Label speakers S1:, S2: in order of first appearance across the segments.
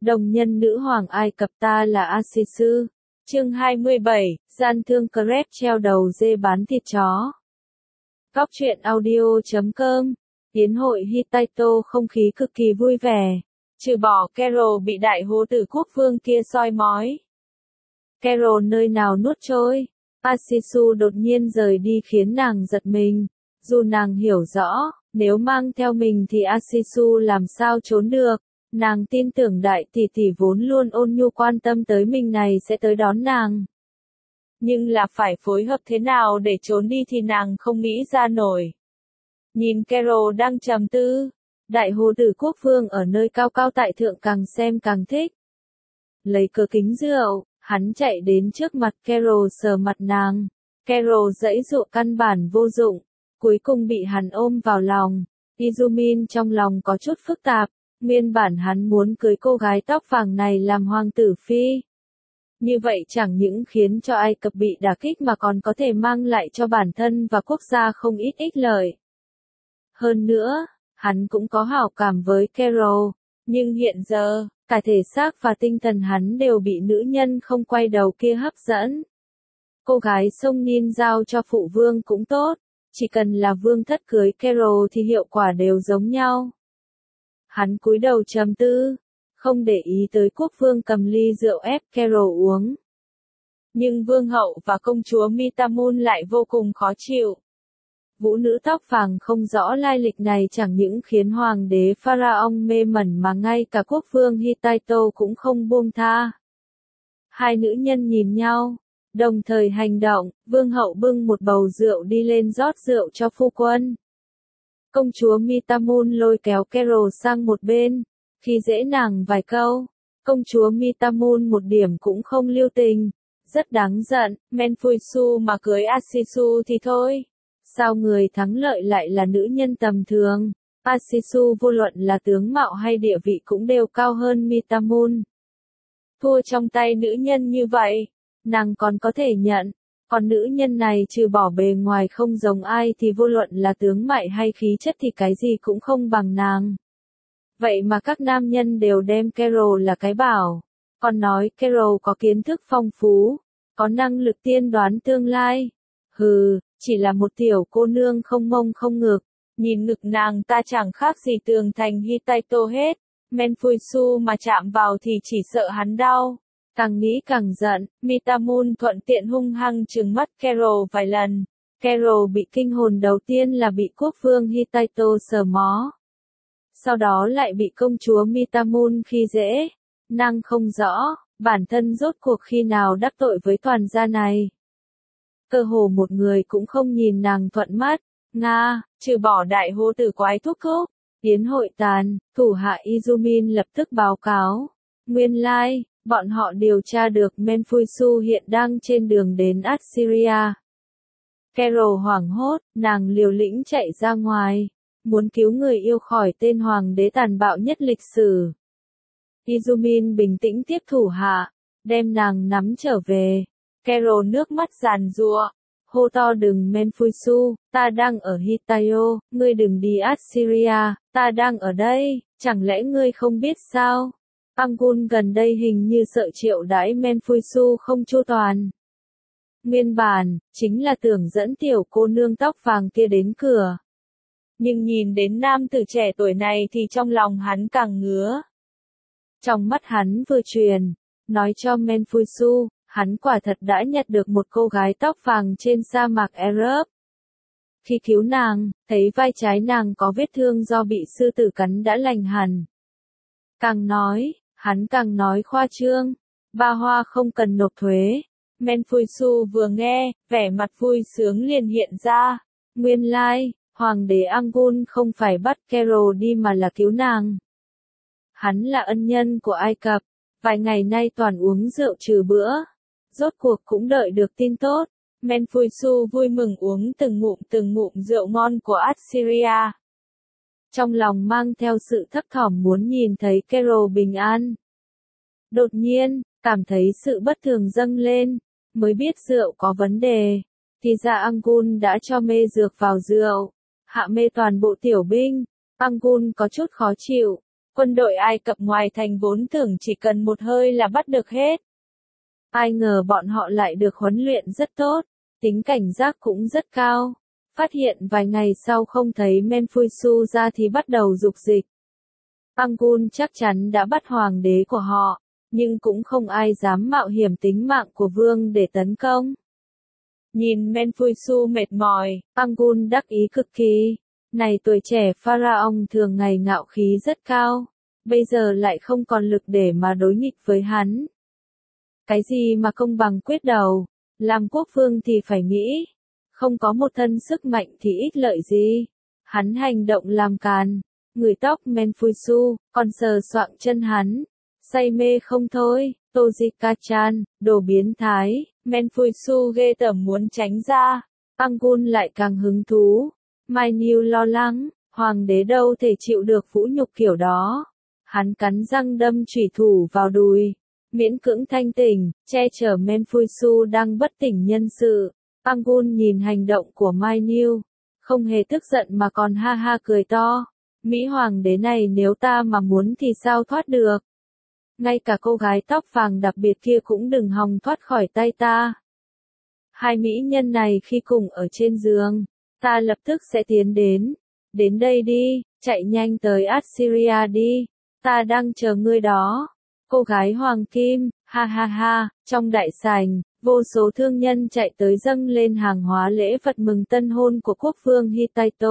S1: Đồng nhân nữ hoàng Ai Cập ta là Asisu. Chương 27, gian thương Crep treo đầu dê bán thịt chó. Góc truyện audio.com. Yến hội Hittito không khí cực kỳ vui vẻ. Trừ bỏ Carol bị đại hố tử quốc vương kia soi mói. Carol nơi nào nuốt trôi. Asisu đột nhiên rời đi khiến nàng giật mình. Dù nàng hiểu rõ, nếu mang theo mình thì Asisu làm sao trốn được. Nàng tin tưởng đại tỷ tỷ vốn luôn ôn nhu quan tâm tới mình này sẽ tới đón nàng. Nhưng là phải phối hợp thế nào để trốn đi thì nàng không nghĩ ra nổi. Nhìn Carol đang trầm tư, đại hồ tử quốc vương ở nơi cao cao tại thượng càng xem càng thích. Lấy cờ kính rượu, hắn chạy đến trước mặt Carol sờ mặt nàng. Carol giãy giụa căn bản vô dụng, cuối cùng bị hắn ôm vào lòng. Izumin trong lòng có chút phức tạp. Nguyên bản hắn muốn cưới cô gái tóc vàng này làm hoàng tử phi. Như vậy chẳng những khiến cho Ai Cập bị đả kích mà còn có thể mang lại cho bản thân và quốc gia không ít ích lợi. Hơn nữa, hắn cũng có hảo cảm với Carol, nhưng hiện giờ, cả thể xác và tinh thần hắn đều bị nữ nhân không quay đầu kia hấp dẫn. Cô gái sông Nin giao cho phụ vương cũng tốt, chỉ cần là vương thất cưới Carol thì hiệu quả đều giống nhau. Hắn cúi đầu trầm tư, không để ý tới quốc vương cầm ly rượu ép Carol uống. Nhưng vương hậu và công chúa Mitamun lại vô cùng khó chịu. Vũ nữ tóc vàng không rõ lai lịch này chẳng những khiến hoàng đế Pharaoh mê mẩn mà ngay cả quốc vương Hittito cũng không buông tha. Hai nữ nhân nhìn nhau, đồng thời hành động, vương hậu bưng một bầu rượu đi lên rót rượu cho phu quân. Công chúa Mitamun lôi kéo Carol sang một bên, khi dễ nàng vài câu. Công chúa Mitamun một điểm cũng không lưu tình, rất đáng giận, Menfuisu mà cưới Asisu thì thôi. Sao người thắng lợi lại là nữ nhân tầm thường? Asisu vô luận là tướng mạo hay địa vị cũng đều cao hơn Mitamun. Thua trong tay nữ nhân như vậy, nàng còn có thể nhận. Còn nữ nhân này trừ bỏ bề ngoài không giống ai thì vô luận là tướng mạo hay khí chất thì cái gì cũng không bằng nàng. Vậy mà các nam nhân đều đem Carol là cái bảo. Còn nói Carol có kiến thức phong phú, có năng lực tiên đoán tương lai. Hừ, chỉ là một tiểu cô nương không mông không ngực. Nhìn ngực nàng ta chẳng khác gì tường thành Hittito hết. Menfuisu mà chạm vào thì chỉ sợ hắn đau. Càng nghĩ càng giận, Mitamun thuận tiện hung hăng trừng mắt Carol vài lần. Carol bị kinh hồn đầu tiên là bị quốc vương Hittito sờ mó. Sau đó lại bị công chúa Mitamun khi dễ. Nàng không rõ, bản thân rốt cuộc khi nào đắc tội với toàn gia này. Cơ hồ một người cũng không nhìn nàng thuận mắt. Nga, trừ bỏ đại hô tử quái thúc thúc. Yến hội tàn, thủ hạ Izumin lập tức báo cáo. Nguyên lai, bọn họ điều tra được Menfuisu hiện đang trên đường đến Assyria. Carol hoảng hốt, nàng liều lĩnh chạy ra ngoài, muốn cứu người yêu khỏi tên hoàng đế tàn bạo nhất lịch sử. Izumin bình tĩnh tiếp thủ hạ, đem nàng nắm trở về. Carol nước mắt giàn giụa, hô to đừng Menfuisu, ta đang ở Hittito, ngươi đừng đi Assyria, ta đang ở đây, chẳng lẽ ngươi không biết sao? Angun gần đây hình như sợ triệu đãi Menfuisu không chu toàn. Nguyên bản, chính là tưởng dẫn tiểu cô nương tóc vàng kia đến cửa. Nhưng nhìn đến nam tử trẻ tuổi này thì trong lòng hắn càng ngứa. Trong mắt hắn vừa truyền, nói cho Menfuisu, hắn quả thật đã nhặt được một cô gái tóc vàng trên sa mạc Arab. Khi cứu nàng, thấy vai trái nàng có vết thương do bị sư tử cắn đã lành hẳn. Càng nói, hắn càng nói khoa trương, Ba Hoa không cần nộp thuế. Menfuisu vừa nghe, vẻ mặt vui sướng liền hiện ra. Nguyên lai, hoàng đế Angun không phải bắt Carol đi mà là cứu nàng. Hắn là ân nhân của Ai Cập, vài ngày nay toàn uống rượu trừ bữa. Rốt cuộc cũng đợi được tin tốt. Menfuisu vui mừng uống từng ngụm rượu ngon của Assyria. Trong lòng mang theo sự thấp thỏm muốn nhìn thấy Carol bình an. Đột nhiên, cảm thấy sự bất thường dâng lên, mới biết rượu có vấn đề. Thì ra Angun đã cho mê dược vào rượu, hạ mê toàn bộ tiểu binh. Angun có chút khó chịu, Quân đội Ai Cập ngoài thành vốn tưởng chỉ cần một hơi là bắt được hết. Ai ngờ bọn họ lại được huấn luyện rất tốt, tính cảnh giác cũng rất cao. Phát hiện vài ngày sau không thấy Menfuisu ra thì bắt đầu dục dịch. Angul chắc chắn đã bắt hoàng đế của họ, nhưng cũng không ai dám mạo hiểm tính mạng của vương để tấn công. Nhìn Menfuisu mệt mỏi, Angul đắc ý cực kỳ. Này tuổi trẻ Pharaoh thường ngày ngạo khí rất cao, bây giờ lại không còn lực để mà đối nghịch với hắn. Cái gì mà công bằng quyết đầu, làm quốc vương thì phải nghĩ, không có một thân sức mạnh thì ích lợi gì. Hắn hành động làm càn, người tóc Menfuisu, còn sờ soạng chân hắn, say mê không thôi. Tojika-chan, đồ biến thái, Menfuisu ghê tởm muốn tránh ra, Angul lại càng hứng thú. Mai Niu lo lắng, hoàng đế đâu thể chịu được vũ nhục kiểu đó. Hắn cắn răng đâm chủy thủ vào đùi, miễn cưỡng thanh tỉnh, che chở Menfuisu đang bất tỉnh nhân sự. Angul nhìn hành động của Mai Niu, không hề tức giận mà còn ha ha cười to. Mỹ hoàng đế này nếu ta mà muốn thì sao thoát được. Ngay cả cô gái tóc vàng đặc biệt kia cũng đừng hòng thoát khỏi tay ta. Hai mỹ nhân này khi cùng ở trên giường, ta lập tức sẽ tiến đến. Đến đây đi, chạy nhanh tới Assyria đi, ta đang chờ ngươi đó. Cô gái hoàng kim, ha ha ha, trong đại sảnh, vô số thương nhân chạy tới dâng lên hàng hóa lễ vật mừng tân hôn của quốc vương Hittite.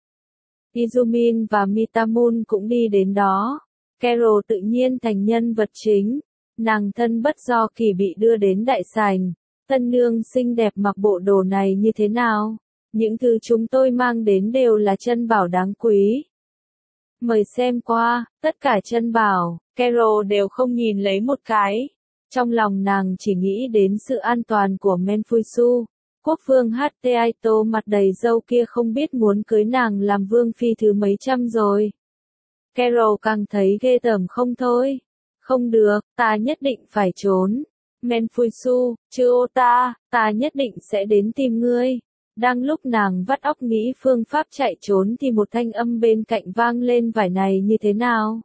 S1: Izumin và Mitamun cũng đi đến đó. Carol tự nhiên thành nhân vật chính. Nàng thân bất do kỳ bị đưa đến đại sảnh. Tân nương xinh đẹp mặc bộ đồ này như thế nào? Những thứ chúng tôi mang đến đều là chân bảo đáng quý. Mời xem qua, tất cả chân bảo, Carol đều không nhìn lấy một cái. Trong lòng nàng chỉ nghĩ đến sự an toàn của Menfuisu. Quốc vương Hatteaito mặt đầy râu kia không biết muốn cưới nàng làm vương phi thứ mấy trăm rồi. Carol càng thấy ghê tởm không thôi. Không được, ta nhất định phải trốn. Menfuisu, chứ ô ta nhất định sẽ đến tìm ngươi. Đang lúc nàng vắt óc nghĩ phương pháp chạy trốn thì một thanh âm bên cạnh vang lên vải này như thế nào?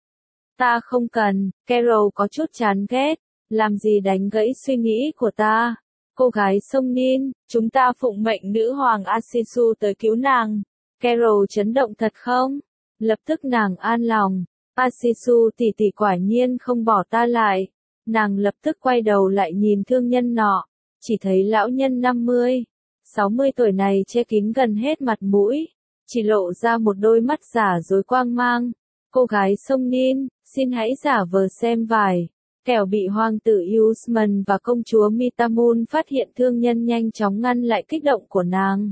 S1: Ta không cần, Carol có chút chán ghét, làm gì đánh gãy suy nghĩ của ta. Cô gái sông Nin, chúng ta phụng mệnh nữ hoàng Asisu tới cứu nàng. Carol chấn động thật không? Lập tức nàng an lòng. Asisu tỷ tỷ quả nhiên không bỏ ta lại. Nàng lập tức quay đầu lại nhìn thương nhân nọ. Chỉ thấy lão nhân 50, 60 tuổi này che kín gần hết mặt mũi. Chỉ lộ ra một đôi mắt giả dối quang mang. Cô gái sông Nin, xin hãy giả vờ xem vải. Kẻo bị hoàng tử Usman và công chúa Mitamun phát hiện thương nhân nhanh chóng ngăn lại kích động của nàng.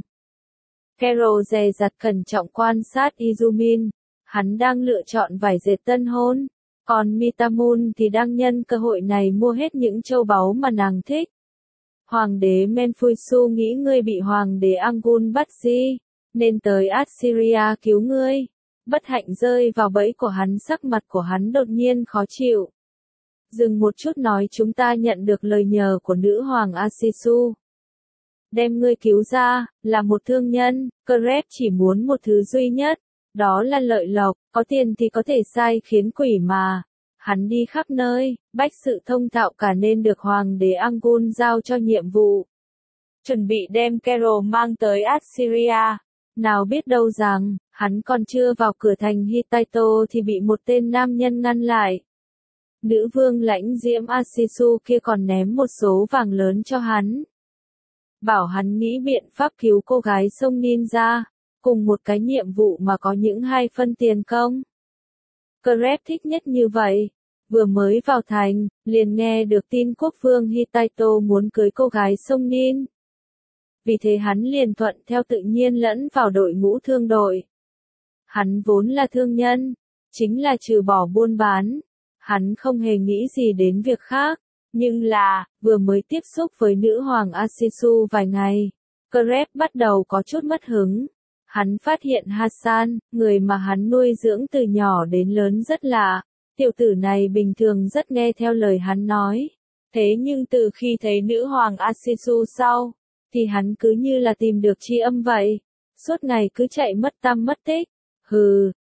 S1: Carol dè dặt cẩn trọng quan sát Izumin. Hắn đang lựa chọn vải dệt tân hôn. Còn Mitamun thì đang nhân cơ hội này mua hết những châu báu mà nàng thích. Hoàng đế Menfuisu nghĩ ngươi bị hoàng đế Angul bắt đi, nên tới Assyria cứu ngươi. Bất hạnh rơi vào bẫy của hắn, sắc mặt của hắn đột nhiên khó chịu. Dừng một chút nói chúng ta nhận được lời nhờ của nữ hoàng Asisu. Đem ngươi cứu ra, là một thương nhân, Crep chỉ muốn một thứ duy nhất, đó là lợi lộc, có tiền thì có thể sai khiến quỷ mà. Hắn đi khắp nơi, bách sự thông thạo cả nên được hoàng đế Angul giao cho nhiệm vụ. Chuẩn bị đem Carol mang tới Assyria. Nào biết đâu rằng, hắn còn chưa vào cửa thành Hittite thì bị một tên nam nhân ngăn lại. Nữ vương lãnh diễm Asisu kia còn ném một số vàng lớn cho hắn. Bảo hắn nghĩ biện pháp cứu cô gái sông Nin ra, cùng một cái nhiệm vụ mà có những 2 phân tiền công. Crep thích nhất như vậy. Vừa mới vào thành, liền nghe được tin quốc vương Hittite muốn cưới cô gái sông Nin. Vì thế hắn liền thuận theo tự nhiên lẫn vào đội ngũ thương đội. Hắn vốn là thương nhân, chính là trừ bỏ buôn bán. Hắn không hề nghĩ gì đến việc khác, nhưng là, vừa mới tiếp xúc với nữ hoàng Asisu vài ngày, Crep bắt đầu có chút mất hứng. Hắn phát hiện Hassan, người mà hắn nuôi dưỡng từ nhỏ đến lớn rất lạ. Tiểu tử này bình thường rất nghe theo lời hắn nói. Thế nhưng từ khi thấy nữ hoàng Asisu sau, thì hắn cứ như là tìm được tri âm vậy. Suốt ngày cứ chạy mất tăm mất tích. Hừ,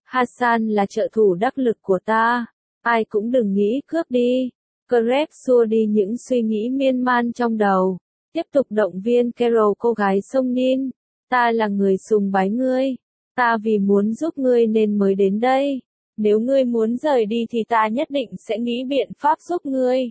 S1: Hassan là trợ thủ đắc lực của ta. Ai cũng đừng nghĩ cướp đi. Crab xua đi những suy nghĩ miên man trong đầu. Tiếp tục động viên Carol, cô gái sông Nin. Ta là người sùng bái ngươi. Ta vì muốn giúp ngươi nên mới đến đây. Nếu ngươi muốn rời đi thì ta nhất định sẽ nghĩ biện pháp giúp ngươi.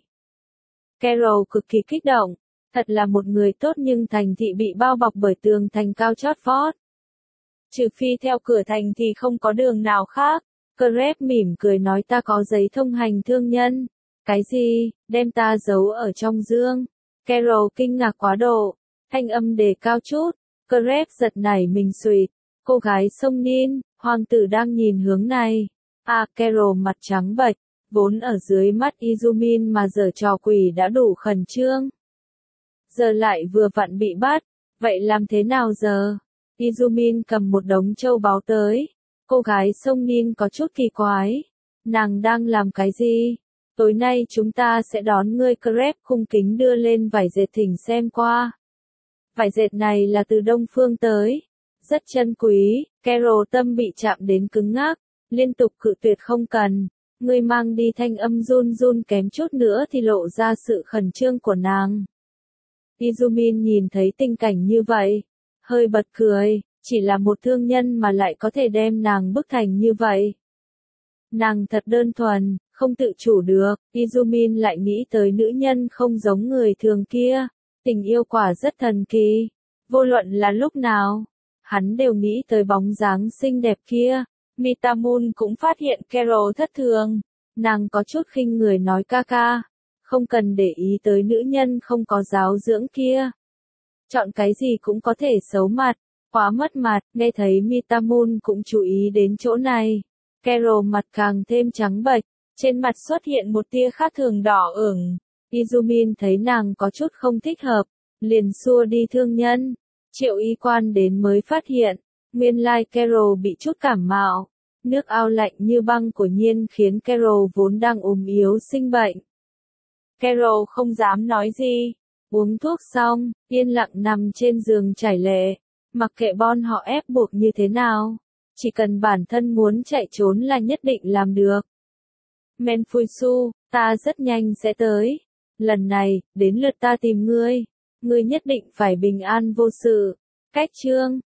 S1: Carol cực kỳ kích động. Thật là một người tốt nhưng thành thị bị bao bọc bởi tường thành cao chót vót. Trừ phi theo cửa thành thì không có đường nào khác. Crab mỉm cười nói ta có giấy thông hành thương nhân. Cái gì, đem ta giấu ở trong dương. Carol kinh ngạc quá độ. Thanh âm đề cao chút. Crab giật nảy mình suỵt. Cô gái sông Nin, hoàng tử đang nhìn hướng này. Carol mặt trắng bệch. Vốn ở dưới mắt Izumin mà giở trò quỷ đã đủ khẩn trương. Giờ lại vừa vặn bị bắt. Vậy làm thế nào giờ? Izumin cầm một đống châu báu tới. Cô gái sông Nin có chút kỳ quái. Nàng đang làm cái gì? Tối nay chúng ta sẽ đón ngươi. Crab cung kính đưa lên vải dệt thỉnh xem qua. Vải dệt này là từ Đông Phương tới. Rất chân quý. Carol tâm bị chạm đến cứng ngắc. Liên tục cự tuyệt không cần. Ngươi mang đi, thanh âm run run kém chút nữa thì lộ ra sự khẩn trương của nàng. Izumin nhìn thấy tình cảnh như vậy. Hơi bật cười. Chỉ là một thương nhân mà lại có thể đem nàng bức thành như vậy. Nàng thật đơn thuần, không tự chủ được. Izumin lại nghĩ tới nữ nhân không giống người thường kia. Tình yêu quả rất thần kỳ. Vô luận là lúc nào, hắn đều nghĩ tới bóng dáng xinh đẹp kia. Mitamun cũng phát hiện Carol thất thường. Nàng có chút khinh người nói ca ca. Không cần để ý tới nữ nhân không có giáo dưỡng kia. Chọn cái gì cũng có thể xấu mặt, quá mất mặt. Nghe thấy Mitamun cũng chú ý đến chỗ này. Carol mặt càng thêm trắng bệch. Trên mặt xuất hiện một tia khác thường đỏ ửng. Izumin thấy nàng có chút không thích hợp. Liền xua đi thương nhân. Triệu y quan đến mới phát hiện. Nguyên lai Carol bị chút cảm mạo. Nước ao lạnh như băng của Nhiên khiến Carol vốn đang ốm yếu sinh bệnh. Carol không dám nói gì. Uống thuốc xong, yên lặng nằm trên giường chảy lệ. Mặc kệ bọn họ ép buộc như thế nào. Chỉ cần bản thân muốn chạy trốn là nhất định làm được. Menfuisu, ta rất nhanh sẽ tới. Lần này, đến lượt ta tìm ngươi. Ngươi nhất định phải bình an vô sự. Cách chương